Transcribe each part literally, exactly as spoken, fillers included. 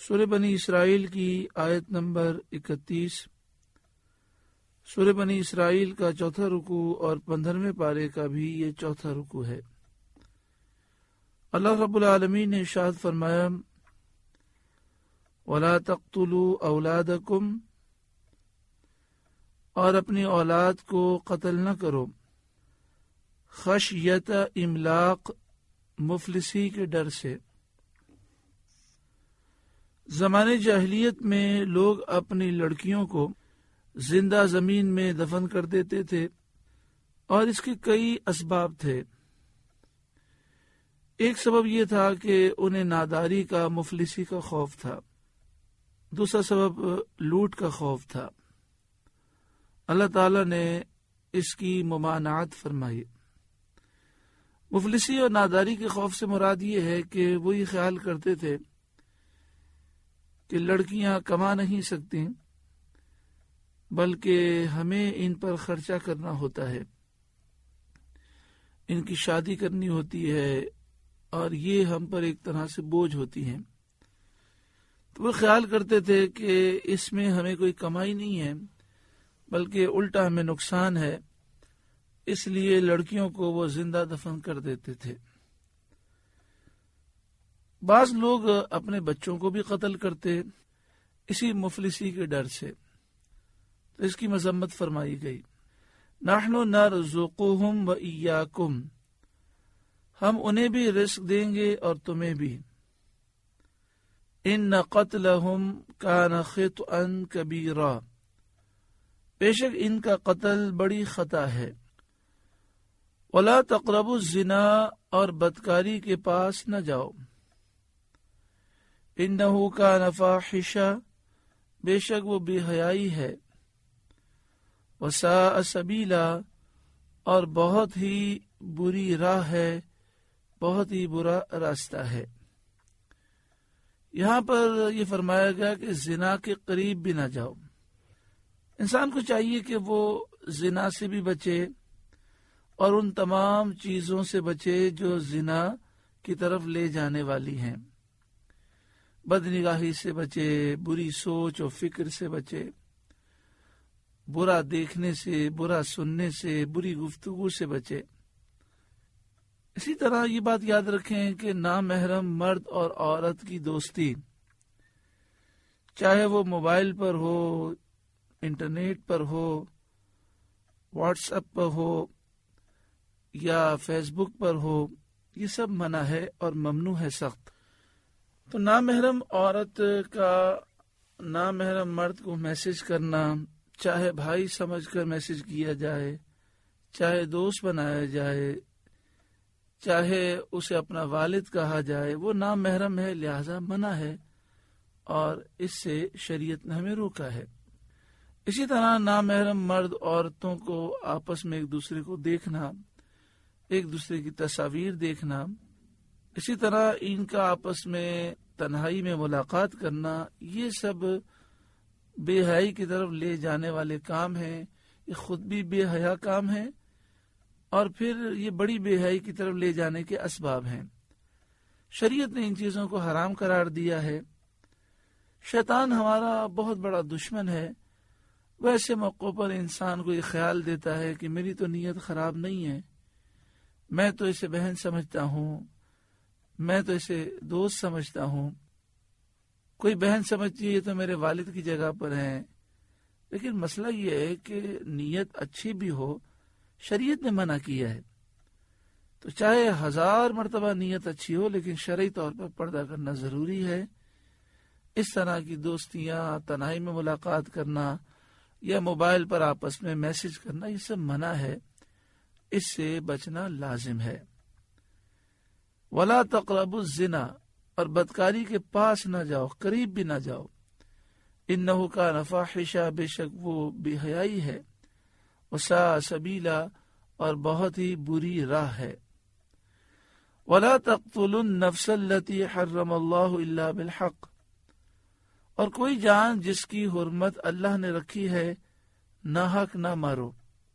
سورہ بنی اسرائیل کی آیت نمبر اکتیس۔ سورہ بنی اسرائیل کا چوتھا رکوع اور پندرہویں پارے کا بھی یہ چوتھا رکوع ہے۔ اللہ رب العالمین نے ارشاد فرمایا وَلَا تَقْتُلُوا أَوْلَادَكُمْ، اور اپنی اولاد کو قتل نہ کرو، خشیت املاق، مفلسی کے ڈر سے۔ زمانے جاہلیت میں لوگ اپنی لڑکیوں کو زندہ زمین میں دفن کر دیتے تھے اور اس کے کئی اسباب تھے۔ ایک سبب یہ تھا کہ انہیں ناداری کا، مفلسی کا خوف تھا۔ دوسرا سبب لوٹ کا خوف تھا۔ اللہ تعالی نے اس کی ممانعت فرمائی۔ مفلسی اور ناداری کے خوف سے مراد یہ ہے کہ وہ یہ خیال کرتے تھے کہ لڑکیاں کما نہیں سکتی، بلکہ ہمیں ان پر خرچہ کرنا ہوتا ہے، ان کی شادی کرنی ہوتی ہے اور یہ ہم پر ایک طرح سے بوجھ ہوتی ہیں۔ تو وہ خیال کرتے تھے کہ اس میں ہمیں کوئی کمائی نہیں ہے، بلکہ الٹا ہمیں نقصان ہے، اس لیے لڑکیوں کو وہ زندہ دفن کر دیتے تھے۔ بعض لوگ اپنے بچوں کو بھی قتل کرتے اسی مفلسی کے ڈر سے، تو اس کی مذمت فرمائی گئی۔ نحن نرزقهم وإياكم، ہم انہیں بھی رزق دیں گے اور تمہیں بھی۔ ان قتلهم كان خطئا كبيرا، بے شک ان کا قتل بڑی خطا ہے۔ ولا تقربوا الزنا، اور بدکاری کے پاس نہ جاؤ۔ انه كان فاحشا، بے شک وہ بے حیائی ہے۔ وساء سبیلا، اور بہت ہی بری راہ ہے، بہت ہی برا راستہ ہے۔ یہاں پر یہ فرمایا گیا کہ زنا کے قریب بھی نہ جاؤ۔ انسان کو چاہیے کہ وہ زنا سے بھی بچے اور ان تمام چیزوں سے بچے جو زنا کی طرف لے جانے والی ہیں۔ بد نگاہی سے بچے، بری سوچ و فکر سے بچے، برا دیکھنے سے، برا سننے سے، بری گفتگو سے بچے۔ اسی طرح یہ بات یاد رکھیں کہ نامحرم مرد اور عورت کی دوستی، چاہے وہ موبائل پر ہو، انٹرنیٹ پر ہو، واٹس ایپ پر ہو یا فیس بک پر ہو، یہ سب منع ہے اور ممنوع ہے سخت۔ تو نامحرم عورت کا نامحرم مرد کو میسج کرنا، چاہے بھائی سمجھ کر میسج کیا جائے، چاہے دوست بنایا جائے، چاہے اسے اپنا والد کہا جائے، وہ نامحرم ہے، لہذا منع ہے اور اس سے شریعت نے ہمیں روکا ہے۔ اسی طرح نامحرم مرد عورتوں کو آپس میں ایک دوسرے کو دیکھنا، ایک دوسرے کی تصاویر دیکھنا، اسی طرح ان کا آپس میں تنہائی میں ملاقات کرنا، یہ سب بے حیائی کی طرف لے جانے والے کام ہیں۔ یہ خود بھی بے حیا کام ہے اور پھر یہ بڑی بے حیائی کی طرف لے جانے کے اسباب ہیں۔ شریعت نے ان چیزوں کو حرام قرار دیا ہے۔ شیطان ہمارا بہت بڑا دشمن ہے، وہ ایسے موقعوں پر انسان کو یہ خیال دیتا ہے کہ میری تو نیت خراب نہیں ہے، میں تو اسے بہن سمجھتا ہوں، میں تو اسے دوست سمجھتا ہوں، کوئی بہن سمجھتی ہے یہ تو میرے والد کی جگہ پر ہیں۔ لیکن مسئلہ یہ ہے کہ نیت اچھی بھی ہو، شریعت نے منع کیا ہے، تو چاہے ہزار مرتبہ نیت اچھی ہو لیکن شرعی طور پر پردہ کرنا ضروری ہے۔ اس طرح کی دوستیاں، تنہائی میں ملاقات کرنا یا موبائل پر آپس میں میسج کرنا، یہ سب منع ہے، اس سے بچنا لازم ہے۔ ولا تقربوا الزنا، اور بدکاری کے پاس نہ جاؤ، قریب بھی نہ جاؤ۔ انہ کان فاحشا، بے شک وہ بے حیائی ہے، وساء سبیلا، اور بہت ہی بری راہ ہے۔ ولا تقتلوا النفس التي حرم اللہ الا بالحق، اور کوئی جان جس کی حرمت اللہ نے رکھی ہے ناحق نہ مارو،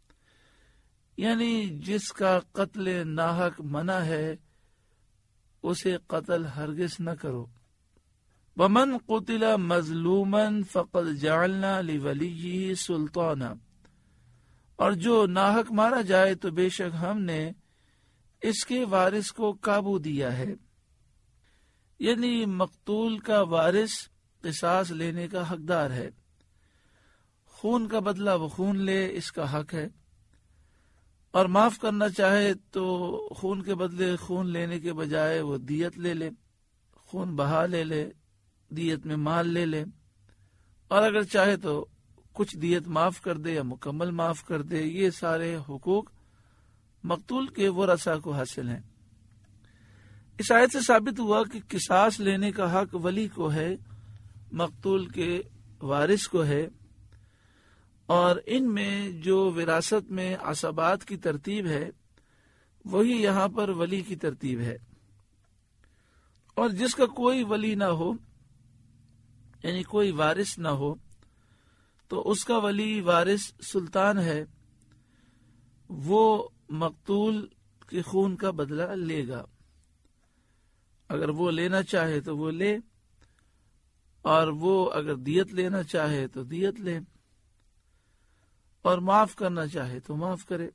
یعنی جس کا قتل ناحق منع ہے اسے قتل ہرگز نہ کرو۔ وَمَنْ قُتِلَ مَظْلُومًا فَقَدْ جَعَلْنَا لِوَلِيِّهِ سُلْطَانًا، اور جو ناحق مارا جائے تو بے شک ہم نے اس کے وارث کو قابو دیا ہے، یعنی مقتول کا وارث قصاص لینے کا حقدار ہے، خون کا بدلہ وہ خون لے، اس کا حق ہے، اور معاف کرنا چاہے تو خون کے بدلے خون لینے کے بجائے وہ دیت لے لے، خون بہا لے لے، دیت میں مال لے لے، اور اگر چاہے تو کچھ دیت معاف کر دے یا مکمل معاف کر دے۔ یہ سارے حقوق مقتول کے ورثاء کو حاصل ہیں۔ اس آیت سے ثابت ہوا کہ قصاص لینے کا حق ولی کو ہے، مقتول کے وارث کو ہے، اور ان میں جو وراثت میں عصبات کی ترتیب ہے وہی یہاں پر ولی کی ترتیب ہے، اور جس کا کوئی ولی نہ ہو، یعنی کوئی وارث نہ ہو، تو اس کا ولی وارث سلطان ہے، وہ مقتول کے خون کا بدلہ لے گا۔ اگر وہ لینا چاہے تو وہ لے، اور وہ اگر دیت لینا چاہے تو دیت لے، اور معاف کرنا چاہے تو معاف کرے۔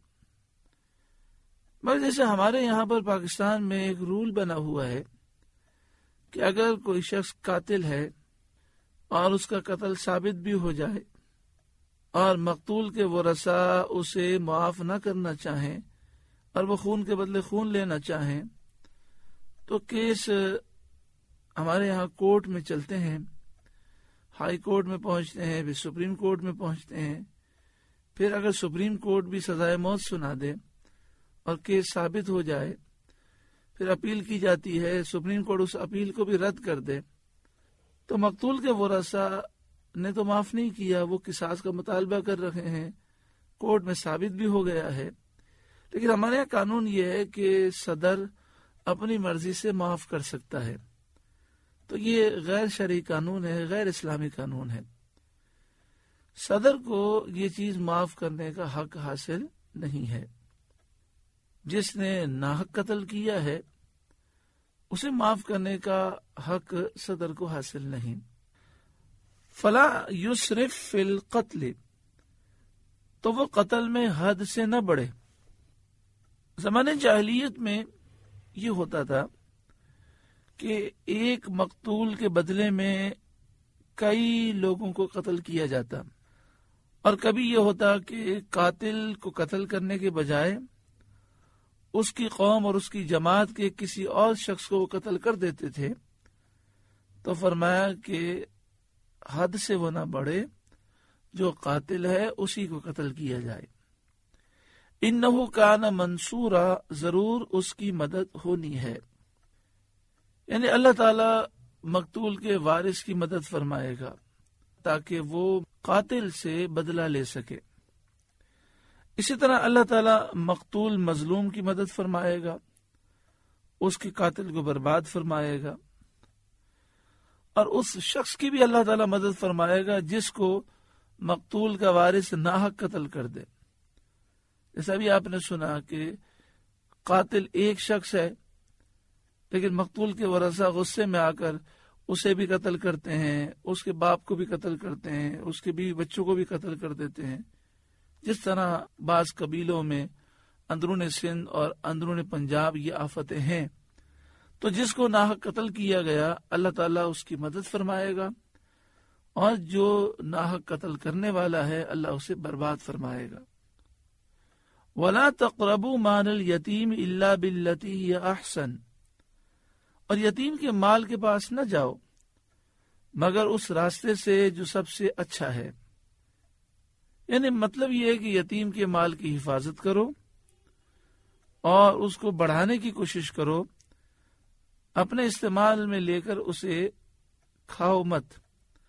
مگر جیسے ہمارے یہاں پر پاکستان میں ایک رول بنا ہوا ہے کہ اگر کوئی شخص قاتل ہے اور اس کا قتل ثابت بھی ہو جائے اور مقتول کے ورثاء اسے معاف نہ کرنا چاہیں اور وہ خون کے بدلے خون لینا چاہیں، تو کیس ہمارے یہاں کورٹ میں چلتے ہیں، ہائی کورٹ میں پہنچتے ہیں، پھر سپریم کورٹ میں پہنچتے ہیں، پھر اگر سپریم کورٹ بھی سزائے موت سنا دے اور کیس ثابت ہو جائے، پھر اپیل کی جاتی ہے، سپریم کورٹ اس اپیل کو بھی رد کر دے، تو مقتول کے ورثاء نے تو معاف نہیں کیا، وہ قصاص کا مطالبہ کر رہے ہیں، کورٹ میں ثابت بھی ہو گیا ہے۔ لیکن ہمارے یہاں قانون یہ ہے کہ صدر اپنی مرضی سے معاف کر سکتا ہے، تو یہ غیر شرعی قانون ہے، غیر اسلامی قانون ہے۔ صدر کو یہ چیز معاف کرنے کا حق حاصل نہیں ہے۔ جس نے ناحق قتل کیا ہے اسے معاف کرنے کا حق صدر کو حاصل نہیں۔ فلا یسرف فی القتل، تو وہ قتل میں حد سے نہ بڑھے۔ زمانے جاہلیت میں یہ ہوتا تھا کہ ایک مقتول کے بدلے میں کئی لوگوں کو قتل کیا جاتا، اور کبھی یہ ہوتا کہ قاتل کو قتل کرنے کے بجائے اس کی قوم اور اس کی جماعت کے کسی اور شخص کو وہ قتل کر دیتے تھے۔ تو فرمایا کہ حد سے وہ نہ بڑھے، جو قاتل ہے اسی کو قتل کیا جائے۔ انہو کان منصورا، ضرور اس کی مدد ہونی ہے، یعنی اللہ تعالی مقتول کے وارث کی مدد فرمائے گا تاکہ وہ قاتل سے بدلہ لے سکے۔ اسی طرح اللہ تعالیٰ مقتول مظلوم کی مدد فرمائے گا، اس کے قاتل کو برباد فرمائے گا، اور اس شخص کی بھی اللہ تعالیٰ مدد فرمائے گا جس کو مقتول کا وارث ناحق قتل کر دے۔ جیسا بھی آپ نے سنا کہ قاتل ایک شخص ہے لیکن مقتول کے ورثاء غصے میں آ کر اسے بھی قتل کرتے ہیں، اس کے باپ کو بھی قتل کرتے ہیں، اس کے بیوی بچوں کو بھی قتل کر دیتے ہیں۔ جس طرح بعض قبیلوں میں اندرون سندھ اور اندرون پنجاب یہ آفتیں ہیں، تو جس کو ناحق قتل کیا گیا اللہ تعالیٰ اس کی مدد فرمائے گا، اور جو ناحق قتل کرنے والا ہے اللہ اسے برباد فرمائے گا۔ وَلَا تَقْرَبُوا مَالَ الْيَتِيمِ إِلَّا بِالَّتِي هِيَ أَحْسَنُ، اور یتیم کے مال کے پاس نہ جاؤ مگر اس راستے سے جو سب سے اچھا ہے۔ یعنی مطلب یہ ہے کہ یتیم کے مال کی حفاظت کرو اور اس کو بڑھانے کی کوشش کرو، اپنے استعمال میں لے کر اسے کھاؤ مت،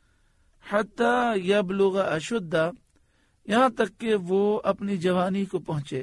حتی یبلغ اشدہ، یہاں تک کہ وہ اپنی جوانی کو پہنچے،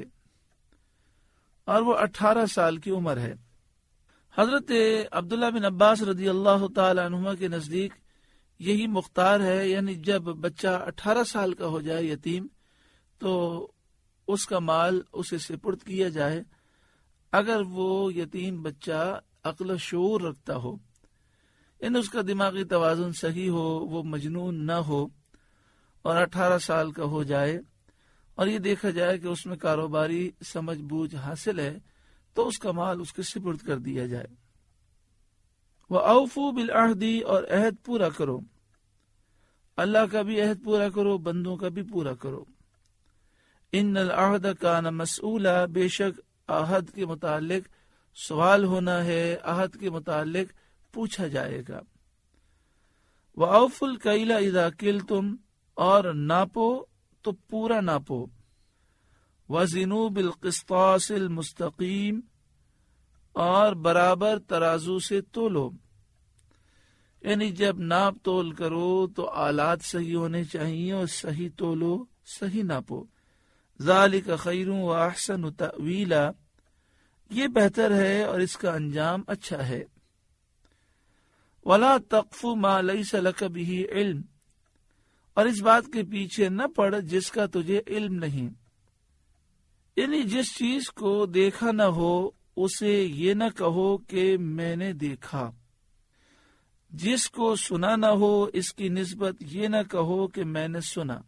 اور وہ اٹھارہ سال کی عمر ہے۔ حضرت عبداللہ بن عباس رضی اللہ تعالی عنہما کے نزدیک یہی مختار ہے، یعنی جب بچہ اٹھارہ سال کا ہو جائے یتیم تو اس کا مال اسے سپرد کیا جائے، اگر وہ یتیم بچہ عقل و شعور رکھتا ہو، ان اس کا دماغی توازن صحیح ہو، وہ مجنون نہ ہو اور اٹھارہ سال کا ہو جائے اور یہ دیکھا جائے کہ اس میں کاروباری سمجھ بوجھ حاصل ہے تو اس کا مال اس کے سپرد کر دیا جائے۔ وَأَوْفُوا بِالْعَهْدِ، اور عہد پورا کرو، اللہ کا بھی عہد پورا کرو، بندوں کا بھی پورا کرو۔ ان العہد کان مسئولا، بے شک عہد کے متعلق سوال ہونا ہے، عہد کے متعلق پوچھا جائے گا۔ وَأَوْفُوا الْكَيْلَ إِذَا كِلْتُمْ، اور ناپو تو پورا ناپو۔ وَزِنُوا بِالْقِسْطَاسِ الْمُسْتَقِيمِ، اور برابر ترازو سے تولو، یعنی جب ناپ تول کرو تو آلات صحیح ہونے چاہیے اور صحیح تولو، صحیح ناپو۔ ذَلِكَ خَيْرٌ وَأَحْسَنُ تَأْوِيلًا، یہ بہتر ہے اور اس کا انجام اچھا ہے۔ وَلَا تَقْفُ مَا لَيْسَ لَكَ بِهِ عِلْمٌ، اور اس بات کے پیچھے نہ پڑ جس کا تجھے علم نہیں، یعنی جس چیز کو دیکھا نہ ہو اسے یہ نہ کہو کہ میں نے دیکھا، جس کو سنا نہ ہو اس کی نسبت یہ نہ کہو کہ میں نے سنا،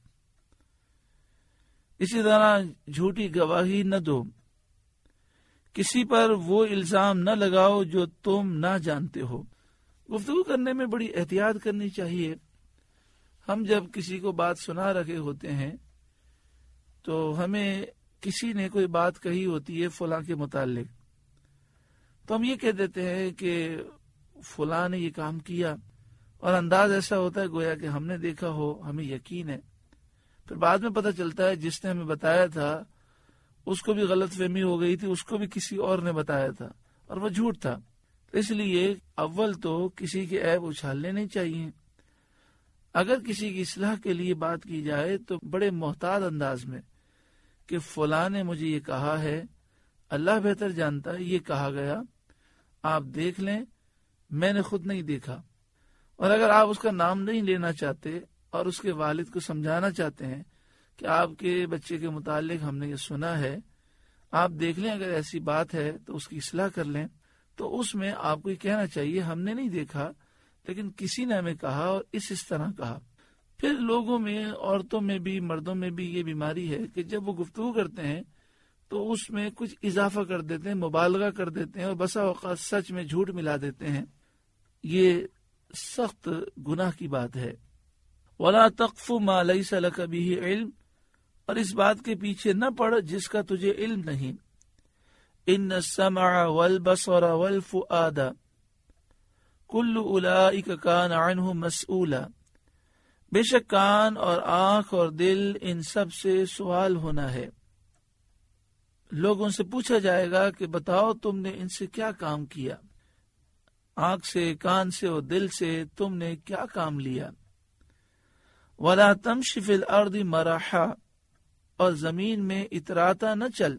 اسی طرح جھوٹی گواہی نہ دو، کسی پر وہ الزام نہ لگاؤ جو تم نہ جانتے ہو۔ گفتگو کرنے میں بڑی احتیاط کرنی چاہیے۔ ہم جب کسی کو بات سنا رکھے ہوتے ہیں تو ہمیں کسی نے کوئی بات کہی ہوتی ہے فلاں کے متعلق، تو ہم یہ کہہ دیتے ہیں کہ فلاں نے یہ کام کیا، اور انداز ایسا ہوتا ہے گویا کہ ہم نے دیکھا ہو، ہمیں یقین ہے۔ پھر بعد میں پتہ چلتا ہے جس نے ہمیں بتایا تھا اس کو بھی غلط فہمی ہو گئی تھی، اس کو بھی کسی اور نے بتایا تھا اور وہ جھوٹ تھا۔ اس لیے اول تو کسی کے عیب اچھالنے نہیں چاہیے۔ اگر کسی کی اصلاح کے لیے بات کی جائے تو بڑے محتاط انداز میں کہ فلاں نے مجھے یہ کہا ہے، اللہ بہتر جانتا ہے یہ کہا گیا، آپ دیکھ لیں، میں نے خود نہیں دیکھا۔ اور اگر آپ اس کا نام نہیں لینا چاہتے اور اس کے والد کو سمجھانا چاہتے ہیں کہ آپ کے بچے کے متعلق ہم نے یہ سنا ہے، آپ دیکھ لیں، اگر ایسی بات ہے تو اس کی اصلاح کر لیں، تو اس میں آپ کو یہ کہنا چاہیے ہم نے نہیں دیکھا لیکن کسی نے ہمیں کہا اور اس اس طرح کہا۔ پھر لوگوں میں، عورتوں میں بھی مردوں میں بھی یہ بیماری ہے کہ جب وہ گفتگو کرتے ہیں تو اس میں کچھ اضافہ کر دیتے ہیں، مبالغہ کر دیتے ہیں اور بسا اوقات سچ میں جھوٹ ملا دیتے ہیں۔ یہ سخت گناہ کی بات ہے۔ وَلَا تَقْفُ مَا لَيْسَ لَكَ بِهِ عِلْمٌ، اور اس بات کے پیچھے نہ پڑ جس کا تجھے علم نہیں۔ إِنَّ السَّمْعَ وَالْبَصَرَ وَالْفُؤَادَ كُلُّ أُولَئِكَ كَانَ عَنْهُ مَسْئُولًا، بے شک کان اور آنکھ اور دل ان سب سے سوال ہونا ہے، لوگوں سے پوچھا جائے گا کہ بتاؤ تم نے ان سے کیا کام کیا، آنکھ سے، کان سے اور دل سے تم نے کیا کام لیا۔ وَلَا تَمْشِ فِي الْأَرْضِ مَرَحًا، اور زمین میں اتراتا نہ چل،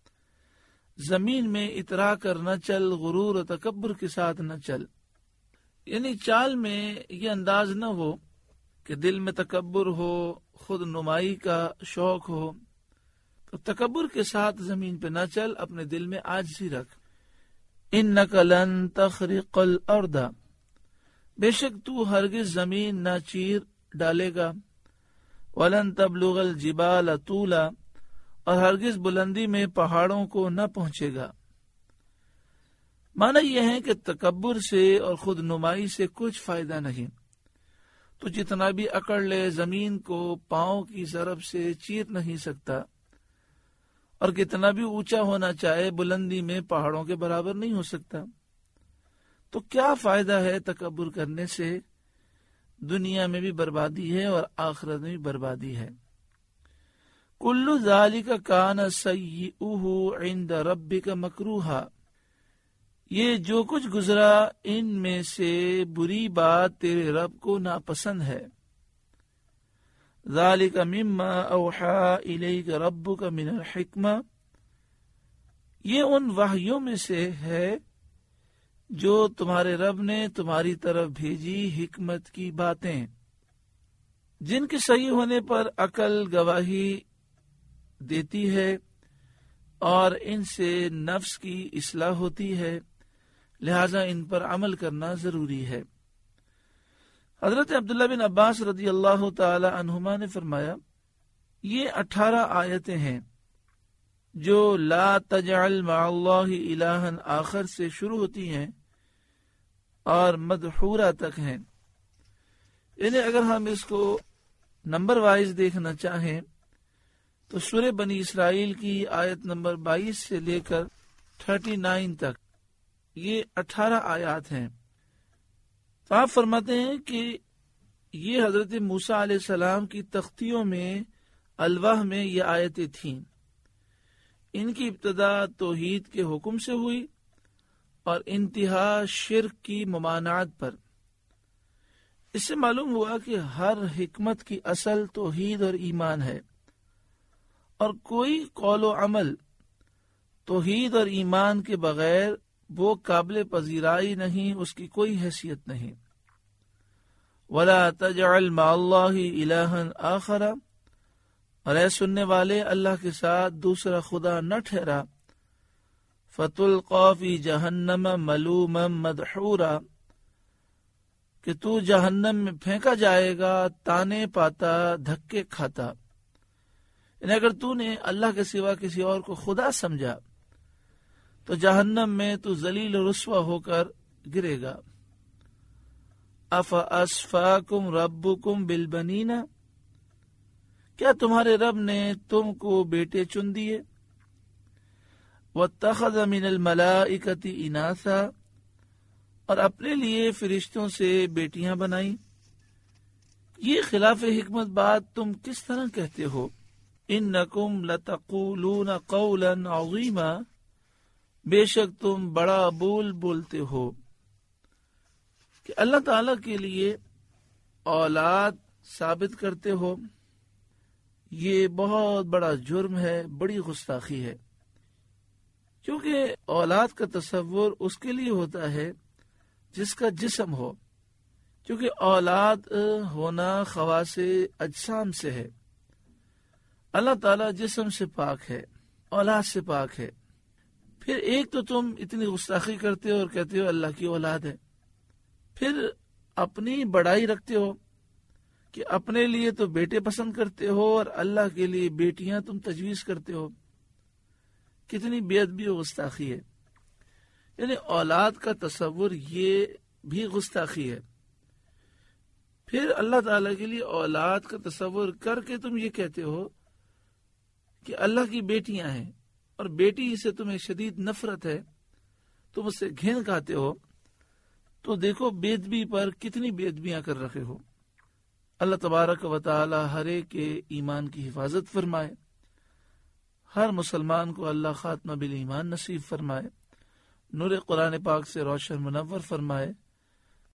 زمین میں اترا کر نہ چل، غرور و تکبر کے ساتھ نہ چل، یعنی چال میں یہ انداز نہ ہو کہ دل میں تکبر ہو، خود نمائی کا شوق ہو، تو تکبر کے ساتھ زمین پہ نہ چل، اپنے دل میں عاجزی رکھ۔ اِنَّكَ لَن تَخْرِقَ الْأَرْضَ، بے شک تو ہرگز زمین نہ چیر ڈالے گا، وَلَن تَبْلُغَ الْجِبَالَ طُولًا، اور ہرگز بلندی میں پہاڑوں کو نہ پہنچے گا۔ معنی یہ ہے کہ تکبر سے اور خود نمائی سے کچھ فائدہ نہیں، تو جتنا بھی اکڑ لے زمین کو پاؤں کی ضرب سے چیر نہیں سکتا، اور کتنا بھی اونچا ہونا چاہے بلندی میں پہاڑوں کے برابر نہیں ہو سکتا۔ تو کیا فائدہ ہے تکبر کرنے سے؟ دنیا میں بھی بربادی ہے اور آخرت میں بھی بربادی ہے۔ کل ذالک کان سیئہ عند ربک مکروہا، یہ جو کچھ گزرا ان میں سے بری بات تیرے رب کو ناپسند ہے۔ ذالک مما اوحی الیک ربک من الحکمہ، یہ ان وحیوں میں سے ہے جو تمہارے رب نے تمہاری طرف بھیجی حکمت کی باتیں، جن کے صحیح ہونے پر عقل گواہی دیتی ہے اور ان سے نفس کی اصلاح ہوتی ہے، لہذا ان پر عمل کرنا ضروری ہے۔ حضرت عبداللہ بن عباس رضی اللہ تعالی عنہما نے فرمایا یہ اٹھارہ آیتیں ہیں جو لا تجعل مع اللہ الہا آخر سے شروع ہوتی ہیں اور مدحورہ تک ہیں. یعنی اگر ہم اس کو نمبر وائز دیکھنا چاہیں تو سورہ بنی اسرائیل کی آیت نمبر بائیس سے لے کر تھرٹی نائن تک یہ اٹھارہ آیات ہیں. تو آپ فرماتے ہیں کہ یہ حضرت موسیٰ علیہ السلام کی تختیوں میں الواح میں یہ آیتیں تھیں. ان کی ابتدا توحید کے حکم سے ہوئی اور انتہا شرک کی ممانعت پر. اس سے معلوم ہوا کہ ہر حکمت کی اصل توحید اور ایمان ہے، اور کوئی قول و عمل توحید اور ایمان کے بغیر وہ قابل پذیرائی نہیں، اس کی کوئی حیثیت نہیں. وَلَا تَجْعَلْ مَعَ اللَّهِ إِلَٰهًا آخَرَ، اور اے سننے والے اللہ کے ساتھ دوسرا خدا نہ ٹھہرا. فَتُلْقَىٰ فِي جَهَنَّمَ مَلُومًا مَدْحُورًا، کہ تو جہنم میں پھینکا جائے گا تانے پاتا دھکے کھاتا. یعنی اگر تو نے اللہ کے سوا کسی اور کو خدا سمجھا تو جہنم میں تو ذلیل و رسوا ہو کر گرے گا. افاسفاکم ربکم بالبنین، کیا تمہارے رب نے تم کو بیٹے چن دیے. واتخذ من الملائکۃ اناثا، اور اپنے لیے فرشتوں سے بیٹیاں بنائیں. یہ خلاف حکمت بات تم کس طرح کہتے ہو. انکم لتقولون قولا عظیما، بے شک تم بڑا بول بولتے ہو. کہ اللہ تعالی کے لیے اولاد ثابت کرتے ہو، یہ بہت بڑا جرم ہے، بڑی گستاخی ہے. کیونکہ اولاد کا تصور اس کے لیے ہوتا ہے جس کا جسم ہو، کیونکہ اولاد ہونا خواص اجسام سے ہے. اللہ تعالیٰ جسم سے پاک ہے، اولاد سے پاک ہے. پھر ایک تو تم اتنی گستاخی کرتے ہو اور کہتے ہو اللہ کی اولاد ہے، پھر اپنی بڑائی رکھتے ہو کہ اپنے لیے تو بیٹے پسند کرتے ہو اور اللہ کے لیے بیٹیاں تم تجویز کرتے ہو. کتنی بے ادبی و گستاخی ہے. یعنی اولاد کا تصور یہ بھی گستاخی ہے. پھر اللہ تعالیٰ کے لیے اولاد کا تصور کر کے تم یہ کہتے ہو کہ اللہ کی بیٹیاں ہیں، اور بیٹی سے تمہیں شدید نفرت ہے، تم اس سے گھن کھاتے ہو. تو دیکھو بے ادبی پر کتنی بے ادبیاں کر رکھے ہو. اللہ تبارک و تعالی ہر ایک کے ایمان کی حفاظت فرمائے، ہر مسلمان کو اللہ خاتمہ بالایمان نصیب فرمائے، نور قرآن پاک سے روشن منور فرمائے.